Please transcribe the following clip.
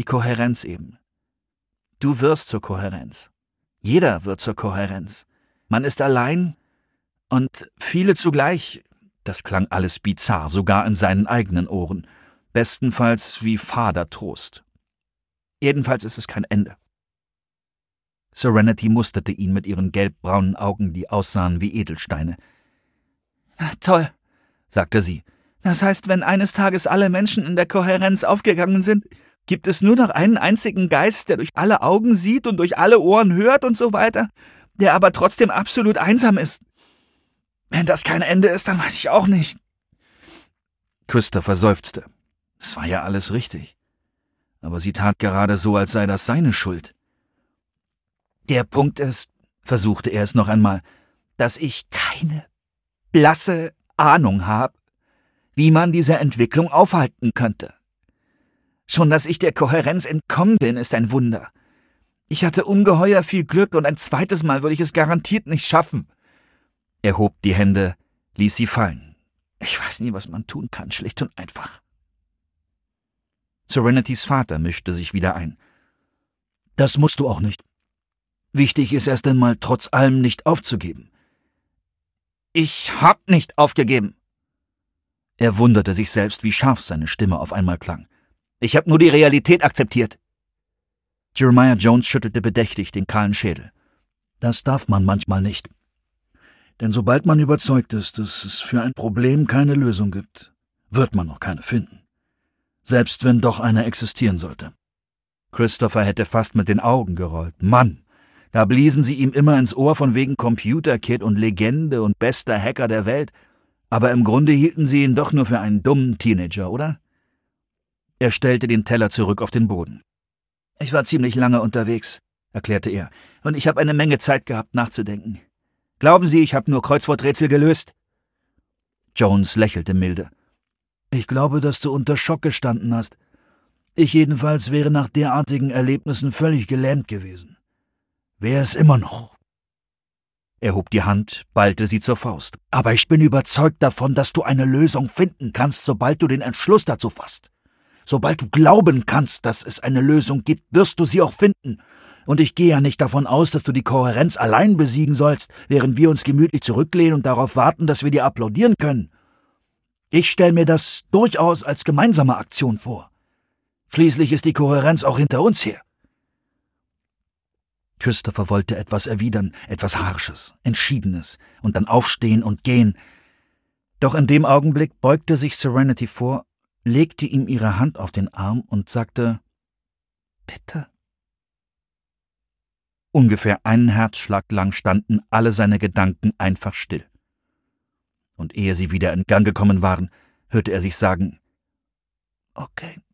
Die Kohärenz eben. Du wirst zur Kohärenz. Jeder wird zur Kohärenz. Man ist allein und viele zugleich. Das klang alles bizarr, sogar in seinen eigenen Ohren. Bestenfalls wie fader Trost. Jedenfalls ist es kein Ende. Serenity musterte ihn mit ihren gelbbraunen Augen, die aussahen wie Edelsteine. »Na toll«, sagte sie. »Das heißt, wenn eines Tages alle Menschen in der Kohärenz aufgegangen sind, gibt es nur noch einen einzigen Geist, der durch alle Augen sieht und durch alle Ohren hört und so weiter, der aber trotzdem absolut einsam ist. Wenn das kein Ende ist, dann weiß ich auch nicht.« Christopher seufzte. Es war ja alles richtig. Aber sie tat gerade so, als sei das seine Schuld. »Der Punkt ist«, versuchte er es noch einmal, »dass ich keine blasse Ahnung habe, wie man diese Entwicklung aufhalten könnte. Schon, dass ich der Kohärenz entkommen bin, ist ein Wunder. Ich hatte ungeheuer viel Glück und ein zweites Mal würde ich es garantiert nicht schaffen.« Er hob die Hände, ließ sie fallen. »Ich weiß nie, was man tun kann, schlicht und einfach.« Serenitys Vater mischte sich wieder ein. »Das musst du auch nicht. Wichtig ist erst einmal, trotz allem nicht aufzugeben.« »Ich hab nicht aufgegeben!« Er wunderte sich selbst, wie scharf seine Stimme auf einmal klang. »Ich hab nur die Realität akzeptiert.« Jeremiah Jones schüttelte bedächtig den kahlen Schädel. »Das darf man manchmal nicht. Denn sobald man überzeugt ist, dass es für ein Problem keine Lösung gibt, wird man auch keine finden. Selbst wenn doch eine existieren sollte.« Christopher hätte fast mit den Augen gerollt. Mann, da bliesen sie ihm immer ins Ohr von wegen Computerkid und Legende und bester Hacker der Welt, aber im Grunde hielten sie ihn doch nur für einen dummen Teenager, oder? Er stellte den Teller zurück auf den Boden. »Ich war ziemlich lange unterwegs«, erklärte er, »und ich habe eine Menge Zeit gehabt, nachzudenken. Glauben Sie, ich habe nur Kreuzworträtsel gelöst?« Jones lächelte milde. »Ich glaube, dass du unter Schock gestanden hast. Ich jedenfalls wäre nach derartigen Erlebnissen völlig gelähmt gewesen. Wäre es immer noch.« Er hob die Hand, ballte sie zur Faust. »Aber ich bin überzeugt davon, dass du eine Lösung finden kannst, sobald du den Entschluss dazu fasst. Sobald du glauben kannst, dass es eine Lösung gibt, wirst du sie auch finden. Und ich gehe ja nicht davon aus, dass du die Kohärenz allein besiegen sollst, während wir uns gemütlich zurücklehnen und darauf warten, dass wir dir applaudieren können. Ich stelle mir das durchaus als gemeinsame Aktion vor. Schließlich ist die Kohärenz auch hinter uns her.« Christopher wollte etwas erwidern, etwas Harsches, Entschiedenes, und dann aufstehen und gehen. Doch in dem Augenblick beugte sich Serenity vor, legte ihm ihre Hand auf den Arm und sagte, »Bitte?« Ungefähr einen Herzschlag lang standen alle seine Gedanken einfach still. Und ehe sie wieder in Gang gekommen waren, hörte er sich sagen, »Okay.«